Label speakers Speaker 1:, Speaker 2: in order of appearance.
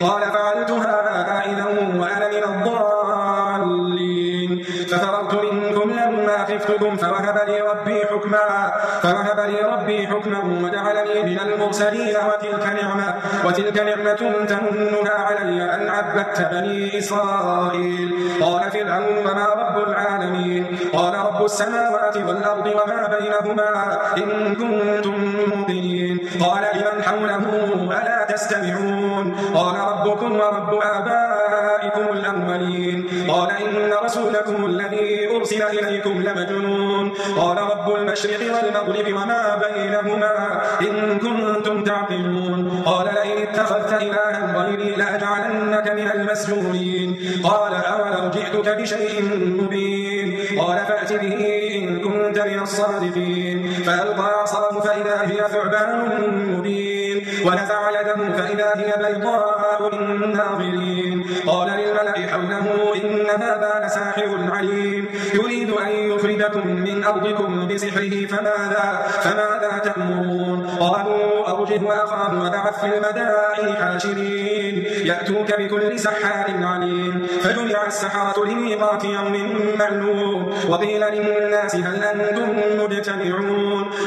Speaker 1: قال فعلتها إذا وأنا من الضالين ففررت منكم لما خفتكم فوهب لي ربي حكما وجعلني من المرسلين وتلك نعمة تمنها علي أن عبدت بني إسرائيل. قال فرعون وما رب العالمين قال رب السماوات والأرض وما بينهما إن كنتم موقنين. قال لمن حوله ألا تستمعون قال ربكم ورب آبائكم الأولين. قال إن رسولكم الذي أرسل إليكم لمجنون. قال رب المشرق والمغرب وما بينهما إن كنتم تعقلون. قال لئن اتخذت إلها غيري لأجعلنك من المسجونين. قال أولو جئتك بشيء مبين قال فأت به إن كنت من الصادقين. فألقى عصاه فإذا هي ثعبان مبين ونزع يده فإذا هي بيضاء للناظرين. قال للملأ حوله إن هذا لساحر عليم يريد أن يخرجكم من أرضكم بسحره فماذا تأمرون. قالوا أرجه وأخاه وابعث في المدائن حاشرين يأتوك بكل سحار عليم. فجمع السحرة لميقات يوم معلوم وقيل للناس هل أنتم مجتمعون.